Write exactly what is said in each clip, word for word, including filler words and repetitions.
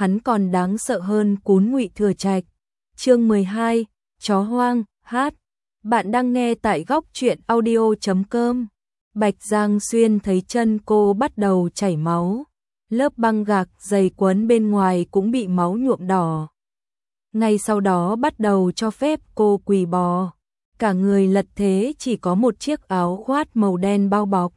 hắn còn đáng sợ hơn cún Ngụy Thừa Trạch. Chương mười hai, chó hoang, hát. Bạn đang nghe tại góc truyện audio chấm com. Bạch Giang Xuyên thấy chân cô bắt đầu chảy máu, lớp băng gạc dày quấn bên ngoài cũng bị máu nhuộm đỏ. Ngay sau đó bắt đầu cho phép cô quỳ bò, cả người lật thế, chỉ có một chiếc áo khoác màu đen bao bọc.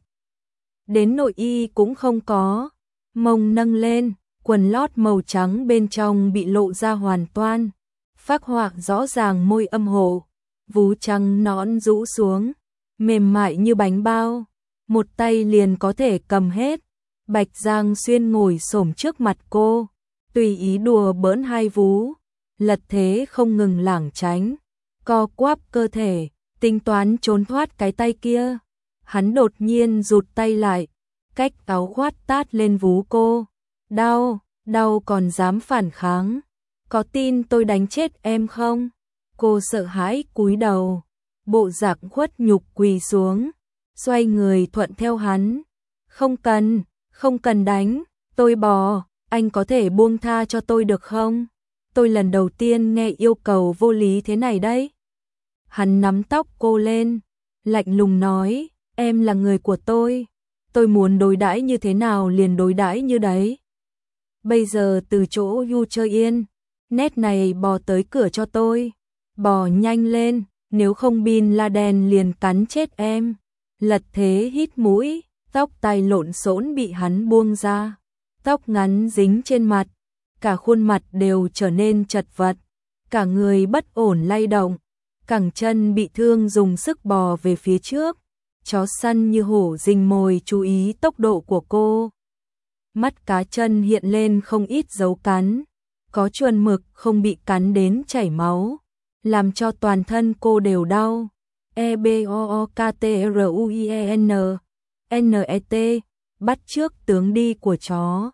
Đến nội y cũng không có, mông nâng lên, quần lót màu trắng bên trong bị lộ ra hoàn toàn, phác họa rõ ràng môi âm hộ, vú trắng nõn rũ xuống, mềm mại như bánh bao, một tay liền có thể cầm hết. Bạch Giang Xuyên ngồi xổm trước mặt cô, tùy ý đùa bỡn hai vú, lật thế không ngừng lảng tránh, co quắp cơ thể, tính toán trốn thoát cái tay kia. Hắn đột nhiên rụt tay lại, cách áo khoác tát lên vú cô. Đau, đau còn dám phản kháng, có tin tôi đánh chết em không? Cô sợ hãi cúi đầu, bộ dạng khuất nhục quỳ xuống, xoay người thuận theo hắn. Không cần, không cần đánh, tôi bò, anh có thể buông tha cho tôi được không? Tôi lần đầu tiên nghe yêu cầu vô lý thế này đấy. Hắn nắm tóc cô lên, lạnh lùng nói, em là người của tôi, tôi muốn đối đãi như thế nào liền đối đãi như đấy. Bây giờ từ chỗ yu chơi yên, nét này bò tới cửa cho tôi, bò nhanh lên, nếu không Bin Laden liền cắn chết em. Lật thế hít mũi, tóc tai lộn xộn bị hắn buông ra, tóc ngắn dính trên mặt, cả khuôn mặt đều trở nên chật vật, cả người bất ổn lay động, cẳng chân bị thương dùng sức bò về phía trước, chó săn như hổ rình mồi chú ý tốc độ của cô. Mắt cá chân hiện lên không ít dấu cắn, có chuẩn mực không bị cắn đến chảy máu, làm cho toàn thân cô đều đau. E B O O K T R U I E N N E T, bắt chước tướng đi của chó.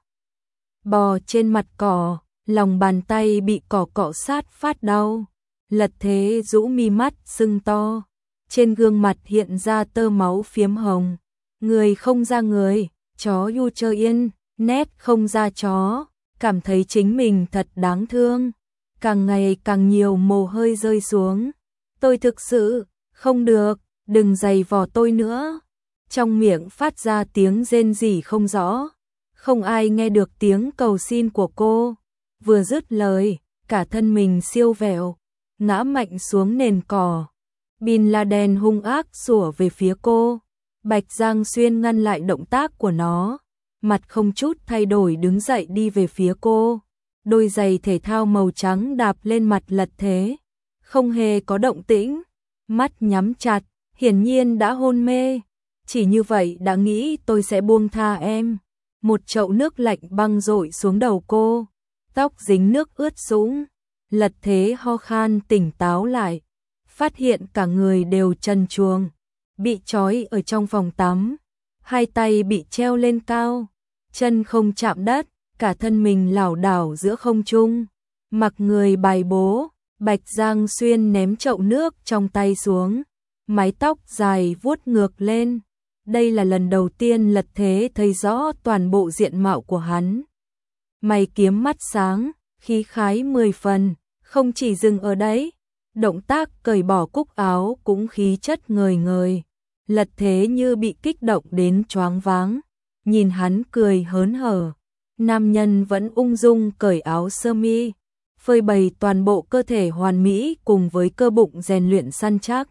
Bò trên mặt cỏ, lòng bàn tay bị cỏ cọ sát phát đau. Lật thế rũ mi mắt sưng to, trên gương mặt hiện ra tơ máu phiếm hồng. Người không ra người, chó yu chơi yên, nét không ra chó, cảm thấy chính mình thật đáng thương. Càng ngày càng nhiều mồ hôi rơi xuống. Tôi thực sự, không được, đừng giày vò tôi nữa. Trong miệng phát ra tiếng rên rỉ không rõ, không ai nghe được tiếng cầu xin của cô. Vừa dứt lời, cả thân mình siêu vẹo, ngã mạnh xuống nền cỏ. Bin Laden hung ác sủa về phía cô. Bạch Giang Xuyên ngăn lại động tác của nó, mặt không chút thay đổi đứng dậy đi về phía cô. Đôi giày thể thao màu trắng đạp lên mặt lật thế, không hề có động tĩnh, mắt nhắm chặt, hiển nhiên đã hôn mê. Chỉ như vậy đã nghĩ tôi sẽ buông tha em. Một chậu nước lạnh băng rội xuống đầu cô, tóc dính nước ướt sũng. Lật thế ho khan tỉnh táo lại, phát hiện cả người đều trần truồng, bị trói ở trong phòng tắm, hai tay bị treo lên cao, chân không chạm đất, cả thân mình lảo đảo giữa không trung, mặc người bài bố. Bạch Giang Xuyên ném chậu nước trong tay xuống, mái tóc dài vuốt ngược lên. Đây là lần đầu tiên lật thế thấy rõ toàn bộ diện mạo của hắn. Mày kiếm mắt sáng, khí khái mười phần, không chỉ dừng ở đấy, động tác cởi bỏ cúc áo cũng khí chất ngời ngời. Lật thế như bị kích động đến choáng váng, nhìn hắn cười hớn hở. Nam nhân vẫn ung dung cởi áo sơ mi, phơi bày toàn bộ cơ thể hoàn mỹ cùng với cơ bụng rèn luyện săn chắc.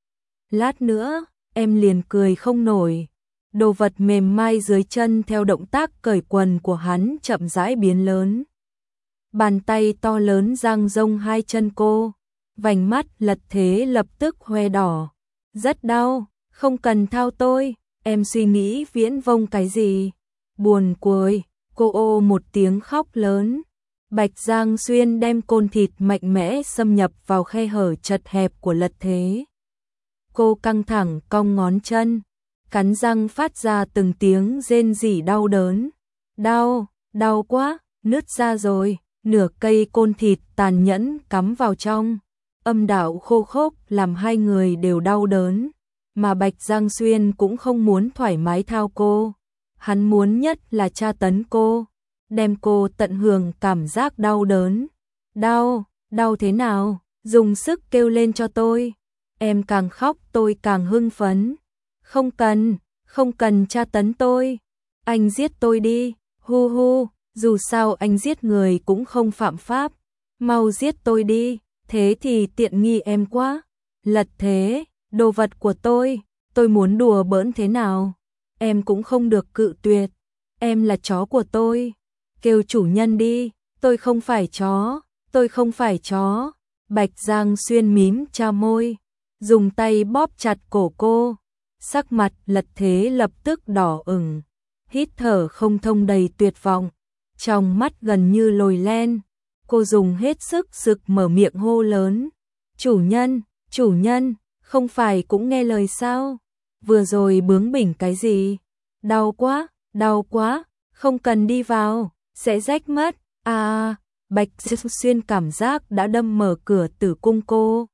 Lát nữa, em liền cười không nổi. Đồ vật mềm mại dưới chân theo động tác cởi quần của hắn chậm rãi biến lớn. Bàn tay to lớn dang rông hai chân cô, vành mắt lật thế lập tức hoe đỏ. Rất đau, không cần thao tôi, em suy nghĩ viễn vông cái gì? Buồn cười, cô ô một tiếng khóc lớn. Bạch Giang Xuyên đem côn thịt mạnh mẽ xâm nhập vào khe hở chật hẹp của lật thế. Cô căng thẳng cong ngón chân, cắn răng phát ra từng tiếng rên rỉ đau đớn. Đau, đau quá, nứt ra rồi. Nửa cây côn thịt tàn nhẫn cắm vào trong, âm đạo khô khốc làm hai người đều đau đớn. Mà Bạch Giang Xuyên cũng không muốn thoải mái thao cô, hắn muốn nhất là tra tấn cô. đem cô tận hưởng cảm giác đau đớn. Đau, đau thế nào? Dùng sức kêu lên cho tôi. Em càng khóc tôi càng hưng phấn. Không cần, không cần tra tấn tôi. Anh giết tôi đi, hu hu, dù sao anh giết người cũng không phạm pháp. Mau giết tôi đi, thế thì tiện nghi em quá. Lật Thế, đồ vật của tôi, tôi muốn đùa bỡn thế nào? Em cũng không được cự tuyệt. Em là chó của tôi. Kêu chủ nhân đi, tôi không phải chó, tôi không phải chó. Bạch Giang Xuyên mím cha môi, dùng tay bóp chặt cổ cô. Sắc mặt Lật Thế lập tức đỏ ửng, hít thở không thông đầy tuyệt vọng, trong mắt gần như lồi len. Cô dùng hết sức sực mở miệng hô lớn. Chủ nhân, chủ nhân, không phải cũng nghe lời sao? Vừa rồi bướng bỉnh cái gì? Đau quá, đau quá, không cần đi vào, sẽ rách mất. À, Bạch Xuyên cảm giác đã đâm mở cửa tử cung cô.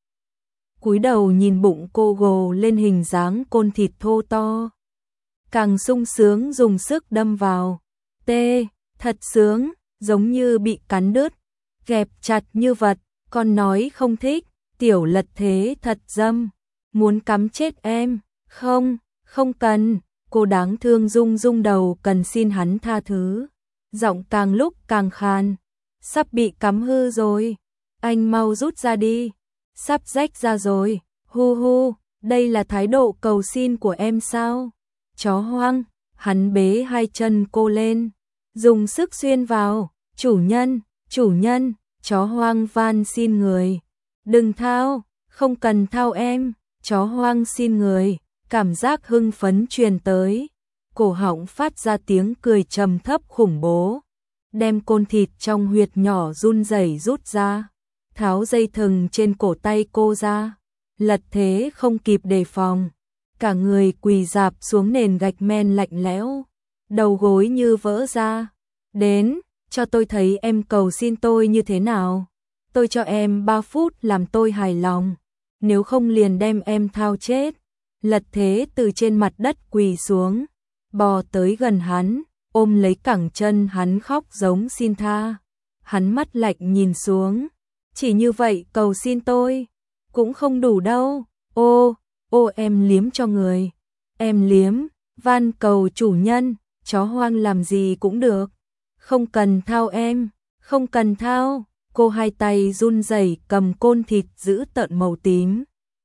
Cúi đầu nhìn bụng cô gồ lên hình dáng côn thịt thô to. Càng sung sướng dùng sức đâm vào. Tê, thật sướng, giống như bị cắn đứt. Gẹp chặt như vật, con nói không thích. Tiểu Lật Thế thật dâm, muốn cắm chết em. Không, không cần. Cô đáng thương rung rung đầu cần xin hắn tha thứ. Giọng càng lúc càng khàn. Sắp bị cắm hư rồi. Anh mau rút ra đi. Sắp rách ra rồi. Hu hu, đây là thái độ cầu xin của em sao? Chó hoang, hắn bế hai chân cô lên, dùng sức xuyên vào. Chủ nhân, chủ nhân, chó hoang van xin người. Đừng thao, không cần thao em. Chó hoang xin người. Cảm giác hưng phấn truyền tới, cổ họng phát ra tiếng cười trầm thấp khủng bố, đem côn thịt trong huyệt nhỏ run rẩy rút ra, tháo dây thừng trên cổ tay cô ra. Lật Thế không kịp đề phòng, cả người quỳ rạp xuống nền gạch men lạnh lẽo, đầu gối như vỡ ra. Đến, cho tôi thấy em cầu xin tôi như thế nào. Tôi cho em ba phút làm tôi hài lòng, nếu không liền đem em thao chết. Lật Thế từ trên mặt đất quỳ xuống, bò tới gần hắn, ôm lấy cẳng chân hắn khóc giống xin tha. Hắn mắt lạnh nhìn xuống, chỉ như vậy cầu xin tôi, cũng không đủ đâu. Ô, ô em liếm cho người, em liếm, van cầu chủ nhân, chó hoang làm gì cũng được. Không cần thao em, không cần thao. Cô hai tay run rẩy cầm côn thịt dữ tợn màu tím,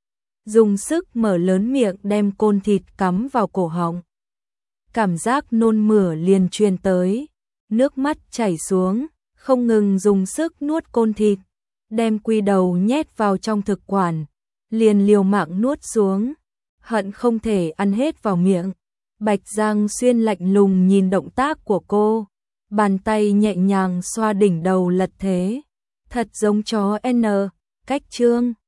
dùng sức mở lớn miệng đem côn thịt cắm vào cổ họng. Cảm giác nôn mửa liền truyền tới, nước mắt chảy xuống, không ngừng dùng sức nuốt côn thịt, đem quy đầu nhét vào trong thực quản, liền liều mạng nuốt xuống, hận không thể ăn hết vào miệng. Bạch Giang Xuyên lạnh lùng nhìn động tác của cô, bàn tay nhẹ nhàng xoa đỉnh đầu Lật Thế, thật giống chó N. Cách chương